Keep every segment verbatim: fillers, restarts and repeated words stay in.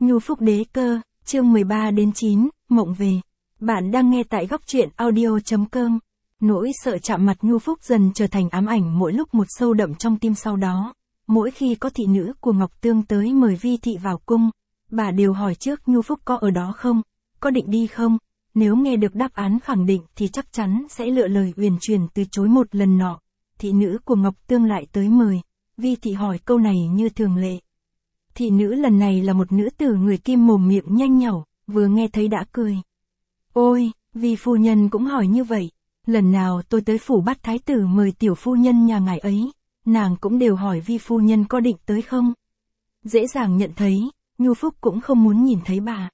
Nhu Phúc Đế Cơ, chương mười ba đến chín, Mộng Về. Bạn đang nghe tại góc truyện audio chấm com. Nỗi sợ chạm mặt Nhu Phúc dần trở thành ám ảnh mỗi lúc một sâu đậm trong tim sau đó. Mỗi khi có thị nữ của Ngọc Tương tới mời Vi Thị vào cung, bà đều hỏi trước Nhu Phúc có ở đó không, có định đi không. Nếu nghe được đáp án khẳng định thì chắc chắn sẽ lựa lời uyển chuyển từ chối một lần nọ. Thị nữ của Ngọc Tương lại tới mời. Vi Thị hỏi câu này như thường lệ. Thị nữ lần này là một nữ tử người Kim mồm miệng nhanh nhảu, vừa nghe thấy đã cười. Ôi, Vi phu nhân cũng hỏi như vậy. Lần nào tôi tới phủ Bát Thái tử mời tiểu phu nhân nhà ngài ấy, nàng cũng đều hỏi Vi phu nhân có định tới không. Dễ dàng nhận thấy, Nhu Phúc cũng không muốn nhìn thấy bà.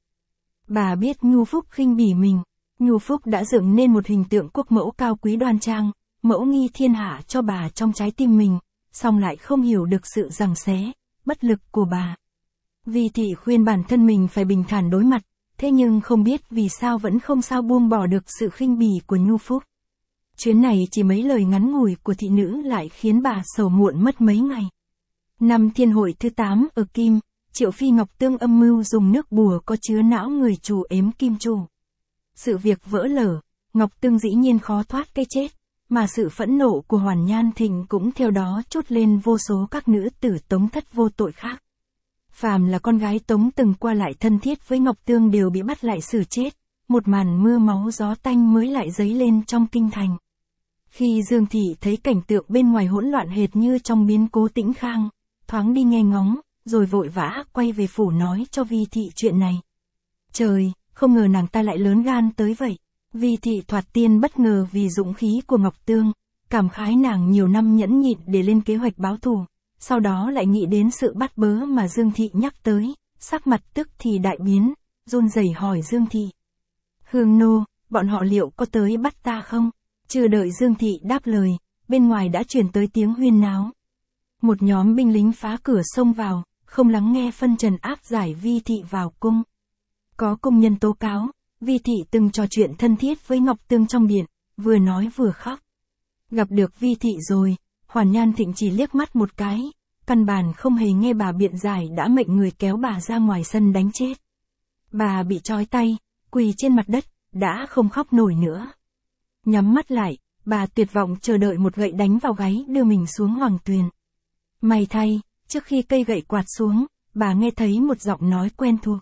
Bà biết Nhu Phúc khinh bỉ mình. Nhu Phúc đã dựng nên một hình tượng quốc mẫu cao quý đoan trang, mẫu nghi thiên hạ cho bà trong trái tim mình, song lại không hiểu được sự giằng xé, bất lực của bà. Vi Thị khuyên bản thân mình phải bình thản đối mặt, thế nhưng không biết vì sao vẫn không sao buông bỏ được sự khinh bỉ của Nhu Phúc. Chuyến này chỉ mấy lời ngắn ngủi của thị nữ lại khiến bà sầu muộn mất mấy ngày. Năm thiên hội thứ tám ở Kim, Triệu Phi Ngọc Tương âm mưu dùng nước bùa có chứa não người chủ ếm Kim Chủ. Sự việc vỡ lở, Ngọc Tương dĩ nhiên khó thoát cái chết, mà sự phẫn nộ của Hoàn Nhan Thịnh cũng theo đó trút lên vô số các nữ tử Tống thất vô tội khác. Phàm là con gái Tống từng qua lại thân thiết với Ngọc Tương đều bị bắt lại xử chết, một màn mưa máu gió tanh mới lại dấy lên trong kinh thành. Khi Dương Thị thấy cảnh tượng bên ngoài hỗn loạn hệt như trong biến cố Tĩnh Khang, thoáng đi nghe ngóng, rồi vội vã quay về phủ nói cho Vi Thị chuyện này. Trời, không ngờ nàng ta lại lớn gan tới vậy. Vi Thị thoạt tiên bất ngờ vì dũng khí của Ngọc Tương, cảm khái nàng nhiều năm nhẫn nhịn để lên kế hoạch báo thù, sau đó lại nghĩ đến sự bắt bớ mà Dương Thị nhắc tới, sắc mặt tức thì đại biến, run rẩy hỏi Dương Thị. Hương nô, bọn họ liệu có tới bắt ta không? Chưa đợi Dương Thị đáp lời, bên ngoài đã truyền tới tiếng huyên náo. Một nhóm binh lính phá cửa xông vào, không lắng nghe phân trần áp giải Vi Thị vào cung. Có công nhân tố cáo, Vi Thị từng trò chuyện thân thiết với Ngọc Tương trong điện, vừa nói vừa khóc. Gặp được Vi Thị rồi, Hoàn Nhan Thịnh chỉ liếc mắt một cái, căn bản không hề nghe bà biện giải đã mệnh người kéo bà ra ngoài sân đánh chết. Bà bị trói tay, quỳ trên mặt đất, đã không khóc nổi nữa. Nhắm mắt lại, bà tuyệt vọng chờ đợi một gậy đánh vào gáy đưa mình xuống hoàng tuyền. May thay, trước khi cây gậy quạt xuống, bà nghe thấy một giọng nói quen thuộc.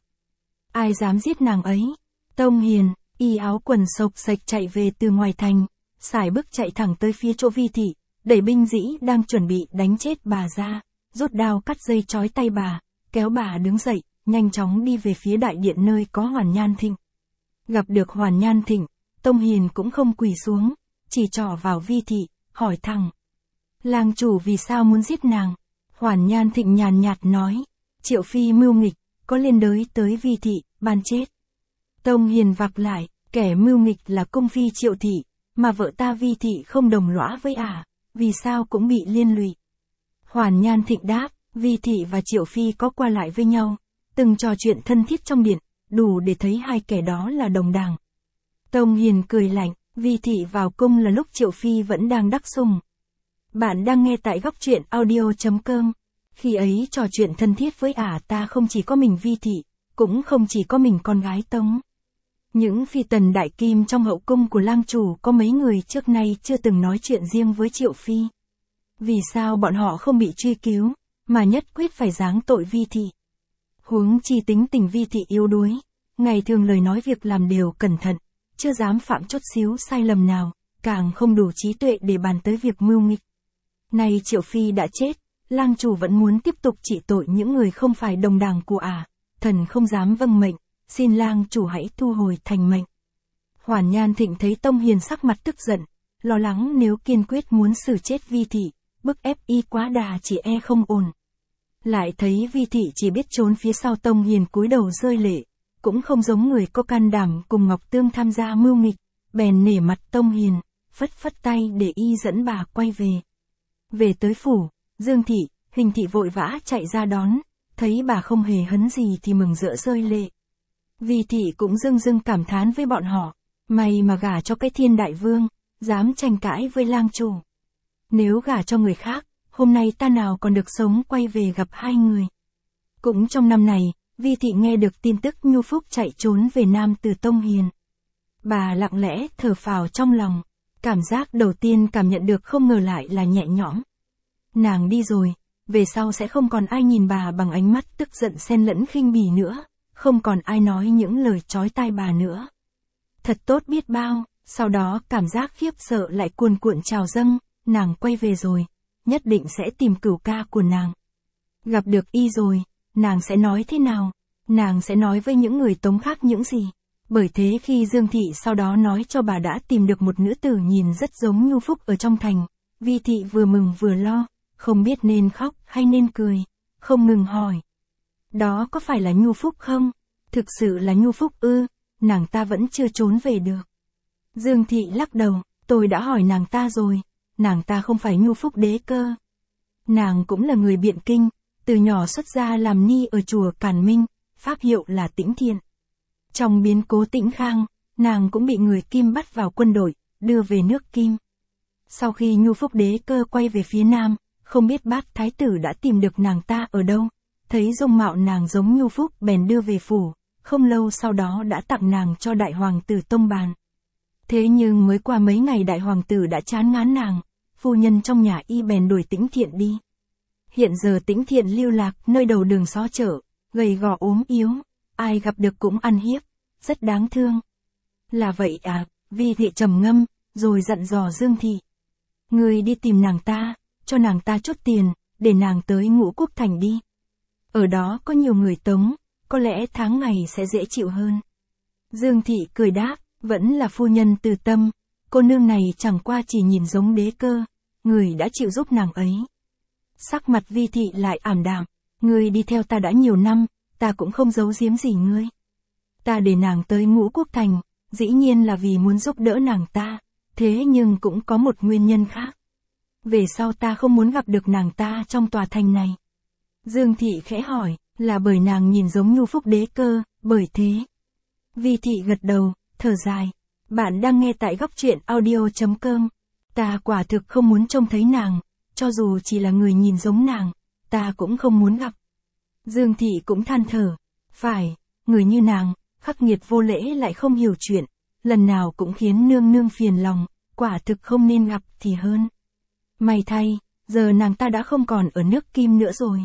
Ai dám giết nàng ấy? Tông Hiền, y áo quần xộc xệch chạy về từ ngoài thành, sải bước chạy thẳng tới phía chỗ Vi Thị, đẩy binh dĩ đang chuẩn bị đánh chết bà ra, rút đao cắt dây trói tay bà, kéo bà đứng dậy, nhanh chóng đi về phía đại điện nơi có Hoàn Nhan Thịnh. Gặp được Hoàn Nhan Thịnh, Tông Hiền cũng không quỳ xuống, chỉ trỏ vào Vi Thị, hỏi thẳng. Lang chủ vì sao muốn giết nàng? Hoàn Nhan Thịnh nhàn nhạt nói, Triệu Phi mưu nghịch, có liên đới tới Vi Thị, ban chết. Tông Hiền vặc lại, kẻ mưu nghịch là cung phi Triệu Thị, mà vợ ta Vi Thị không đồng lõa với ả, à, vì sao cũng bị liên lụy. Hoàn Nhan Thịnh đáp, Vi Thị và Triệu Phi có qua lại với nhau, từng trò chuyện thân thiết trong điện, đủ để thấy hai kẻ đó là đồng đảng. Tông Hiền cười lạnh, Vi Thị vào cung là lúc Triệu Phi vẫn đang đắc sủng. Bạn đang nghe tại góc truyện audio chấm com. Khi ấy trò chuyện thân thiết với ả à, ta không chỉ có mình Vi Thị, cũng không chỉ có mình con gái Tống. Những phi tần đại kim trong hậu cung của lang chủ có mấy người trước nay chưa từng nói chuyện riêng với Triệu Phi. Vì sao bọn họ không bị truy cứu, mà nhất quyết phải giáng tội Vi Thị? Huống chi tính tình Vi Thị yếu đuối, ngày thường lời nói việc làm đều cẩn thận, chưa dám phạm chút xíu sai lầm nào, càng không đủ trí tuệ để bàn tới việc mưu nghịch. Nay Triệu Phi đã chết, lang chủ vẫn muốn tiếp tục trị tội những người không phải đồng đảng của ả, à, thần không dám vâng mệnh, xin lang chủ hãy thu hồi thành mệnh. Hoàn Nhan Thịnh thấy Tông Hiền sắc mặt tức giận, lo lắng nếu kiên quyết muốn xử chết Vi Thị, bức ép y quá đà chỉ e không ổn. Lại thấy Vi Thị chỉ biết trốn phía sau Tông Hiền cúi đầu rơi lệ, cũng không giống người có can đảm cùng Ngọc Tương tham gia mưu nghịch, bèn nể mặt Tông Hiền, phất phất tay để y dẫn bà quay về. Về tới phủ, Dương Thị, Hình Thị vội vã chạy ra đón, thấy bà không hề hấn gì thì mừng rỡ rơi lệ. Vi Thị cũng dưng dưng cảm thán với bọn họ, may mà gả cho cái Thiên Đại Vương, dám tranh cãi với lang chủ. Nếu gả cho người khác, hôm nay ta nào còn được sống quay về gặp hai người. Cũng trong năm này, Vi Thị nghe được tin tức Nhu Phúc chạy trốn về Nam từ Tông Hiền. Bà lặng lẽ thở phào trong lòng, cảm giác đầu tiên cảm nhận được không ngờ lại là nhẹ nhõm. Nàng đi rồi, về sau sẽ không còn ai nhìn bà bằng ánh mắt tức giận xen lẫn khinh bỉ nữa, không còn ai nói những lời chói tai bà nữa. Thật tốt biết bao, sau đó cảm giác khiếp sợ lại cuồn cuộn trào dâng, nàng quay về rồi, nhất định sẽ tìm cửu ca của nàng. Gặp được y rồi, nàng sẽ nói thế nào? Nàng sẽ nói với những người Tống khác những gì? Bởi thế khi Dương Thị sau đó nói cho bà đã tìm được một nữ tử nhìn rất giống Nhu Phúc ở trong thành, Vi Thị vừa mừng vừa lo, không biết nên khóc hay nên cười, không ngừng hỏi. Đó có phải là Nhu Phúc không? Thực sự là Nhu Phúc ư? Nàng ta vẫn chưa trốn về được. Dương Thị lắc đầu, tôi đã hỏi nàng ta rồi, nàng ta không phải Nhu Phúc đế cơ. Nàng cũng là người Biện Kinh, từ nhỏ xuất gia làm ni ở chùa Càn Minh, pháp hiệu là Tĩnh Thiện. Trong biến cố Tĩnh Khang, nàng cũng bị người Kim bắt vào quân đội, đưa về nước Kim. Sau khi Nhu Phúc đế cơ quay về phía Nam, không biết Bát Thái tử đã tìm được nàng ta ở đâu, thấy dung mạo nàng giống Nhu Phúc bèn đưa về phủ, không lâu sau đó đã tặng nàng cho đại hoàng tử Tông Bàn. Thế nhưng mới qua mấy ngày đại hoàng tử đã chán ngán nàng, phu nhân trong nhà y bèn đuổi Tĩnh Thiện đi. Hiện giờ Tĩnh Thiện lưu lạc nơi đầu đường xó chợ, gầy gò ốm yếu, ai gặp được cũng ăn hiếp, rất đáng thương. Là vậy à? Vi Thị trầm ngâm, rồi dặn dò Dương Thị. Người đi tìm nàng ta, cho nàng ta chút tiền, để nàng tới Ngũ Quốc Thành đi. Ở đó có nhiều người Tống, có lẽ tháng ngày sẽ dễ chịu hơn. Dương Thị cười đáp, vẫn là phu nhân từ tâm, cô nương này chẳng qua chỉ nhìn giống đế cơ, người đã chịu giúp nàng ấy. Sắc mặt Vi Thị lại ảm đạm, người đi theo ta đã nhiều năm, ta cũng không giấu giếm gì ngươi. Ta để nàng tới Ngũ Quốc Thành, dĩ nhiên là vì muốn giúp đỡ nàng ta, thế nhưng cũng có một nguyên nhân khác. Về sau ta không muốn gặp được nàng ta trong tòa thành này. Dương Thị khẽ hỏi, là bởi nàng nhìn giống Nhu Phúc đế cơ, bởi thế. Vi Thị gật đầu, thở dài. Bạn đang nghe tại góc truyện audio chấm com. Ta quả thực không muốn trông thấy nàng, cho dù chỉ là người nhìn giống nàng, ta cũng không muốn gặp. Dương Thị cũng than thở, phải, người như nàng, khắc nghiệt vô lễ lại không hiểu chuyện, lần nào cũng khiến nương nương phiền lòng, quả thực không nên gặp thì hơn. May thay, giờ nàng ta đã không còn ở nước Kim nữa rồi.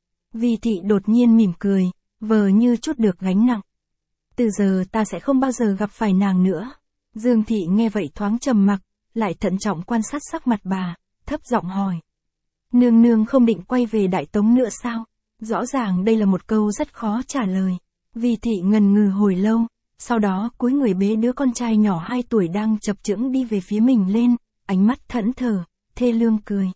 Vi Thị đột nhiên mỉm cười, vờ như chút được gánh nặng. Từ giờ ta sẽ không bao giờ gặp phải nàng nữa. Dương Thị nghe vậy thoáng trầm mặc, lại thận trọng quan sát sắc mặt bà, thấp giọng hỏi. Nương nương không định quay về Đại Tống nữa sao? Rõ ràng đây là một câu rất khó trả lời. Vi Thị ngần ngừ hồi lâu, sau đó cúi người bế đứa con trai nhỏ hai tuổi đang chập chững đi về phía mình lên, ánh mắt thẫn thờ, thê lương cười.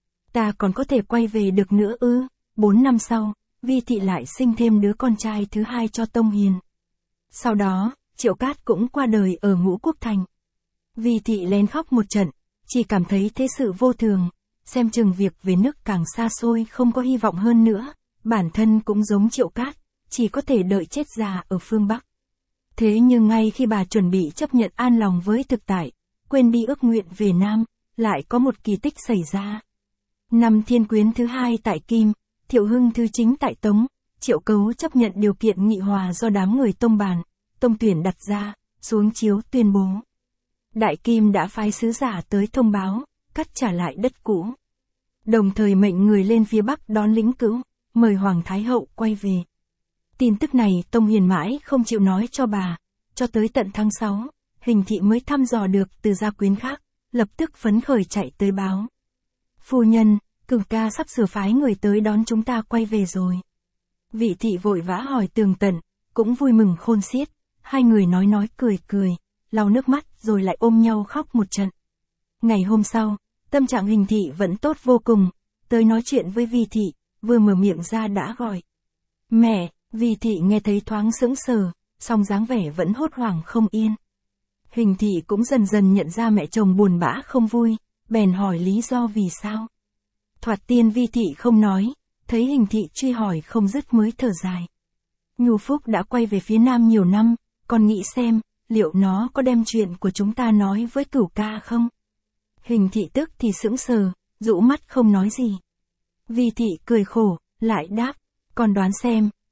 Ta còn có thể quay về được nữa ư? Bốn năm sau, Vi Thị lại sinh thêm đứa con trai thứ hai cho Tông Hiền. Sau đó, Triệu Cát cũng qua đời ở Ngũ Quốc Thành. Vi Thị lén khóc một trận, chỉ cảm thấy thế sự vô thường, xem chừng việc về nước càng xa xôi không có hy vọng hơn nữa, bản thân cũng giống Triệu Cát, chỉ có thể đợi chết già ở phương Bắc. Thế nhưng ngay khi bà chuẩn bị chấp nhận an lòng với thực tại, quên đi ước nguyện về Nam, lại có một kỳ tích xảy ra. Năm Thiên Quyến thứ hai tại Kim, Thiệu Hưng thứ chính tại Tống, Triệu Cấu chấp nhận điều kiện nghị hòa do đám người Tông Bàn, Tông Tuyển đặt ra, xuống chiếu tuyên bố. Đại Kim đã phái sứ giả tới thông báo, cắt trả lại đất cũ. Đồng thời mệnh người lên phía Bắc đón lĩnh cữu, mời Hoàng Thái Hậu quay về. Tin tức này Tông Hiền mãi không chịu nói cho bà, cho tới tận tháng sáu, Hình Thị mới thăm dò được từ gia quyến khác, lập tức phấn khởi chạy tới báo. Phu nhân, cửu ca sắp sửa phái người tới đón chúng ta quay về rồi. Vị thị vội vã hỏi tường tận, cũng vui mừng khôn xiết, hai người nói nói cười cười, lau nước mắt rồi lại ôm nhau khóc một trận. Ngày hôm sau, tâm trạng Hình Thị vẫn tốt vô cùng, tới nói chuyện với Vi Thị, vừa mở miệng ra đã gọi. Mẹ, Vi Thị nghe thấy thoáng sững sờ, song dáng vẻ vẫn hốt hoảng không yên. Hình Thị cũng dần dần nhận ra mẹ chồng buồn bã không vui, bèn hỏi lý do vì sao. Thoạt tiên Vi Thị không nói, thấy Hình Thị truy hỏi không dứt mới thở dài. Nhu Phúc đã quay về phía Nam nhiều năm, con nghĩ xem, liệu nó có đem chuyện của chúng ta nói với cửu ca không? Hình Thị tức thì sững sờ, rũ mắt không nói gì. Vi Thị cười khổ, lại đáp, con đoán xem,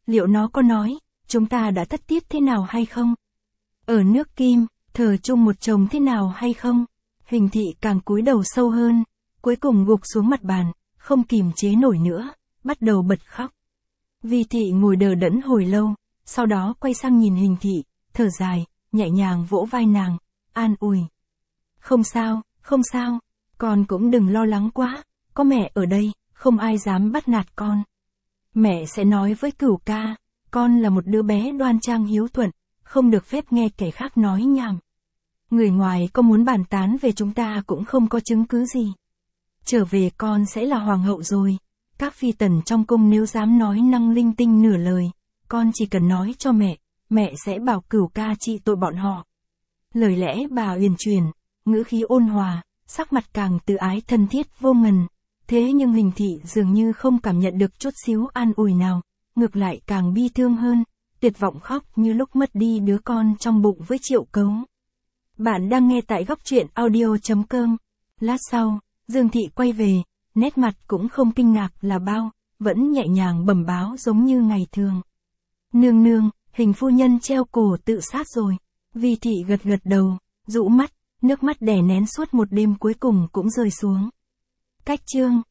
liệu nó có nói, chúng ta đã thất tiết thế nào hay không? Ở nước Kim, thờ chung một chồng thế nào hay không? Hình thị càng cúi đầu sâu hơn, cuối cùng gục xuống mặt bàn, không kìm chế nổi nữa, bắt đầu bật khóc. Vi thị ngồi đờ đẫn hồi lâu, sau đó quay sang nhìn Hình thị, thở dài, nhẹ nhàng vỗ vai nàng, an ủi. Không sao, không sao, con cũng đừng lo lắng quá, có mẹ ở đây, không ai dám bắt nạt con. Mẹ sẽ nói với Cửu ca, con là một đứa bé đoan trang hiếu thuận, không được phép nghe kẻ khác nói nhảm. Người ngoài có muốn bàn tán về chúng ta cũng không có chứng cứ gì. Trở về con sẽ là hoàng hậu rồi, các phi tần trong cung nếu dám nói năng linh tinh nửa lời, con chỉ cần nói cho mẹ, mẹ sẽ bảo Cửu ca trị tội bọn họ. Lời lẽ bà uyển chuyển, ngữ khí ôn hòa, sắc mặt càng từ ái thân thiết vô ngần. Thế nhưng Hình thị dường như không cảm nhận được chút xíu an ủi nào, ngược lại càng bi thương hơn, tuyệt vọng khóc như lúc mất đi đứa con trong bụng với Triệu Cấu. Bạn đang nghe tại góc truyện audio chấm com. Lát sau, Dương thị quay về, nét mặt cũng không kinh ngạc là bao, vẫn nhẹ nhàng bẩm báo giống như ngày thường. Nương nương, Hình phu nhân treo cổ tự sát rồi. Vi thị gật gật đầu, rũ mắt, nước mắt đè nén suốt một đêm cuối cùng cũng rơi xuống. Cách chương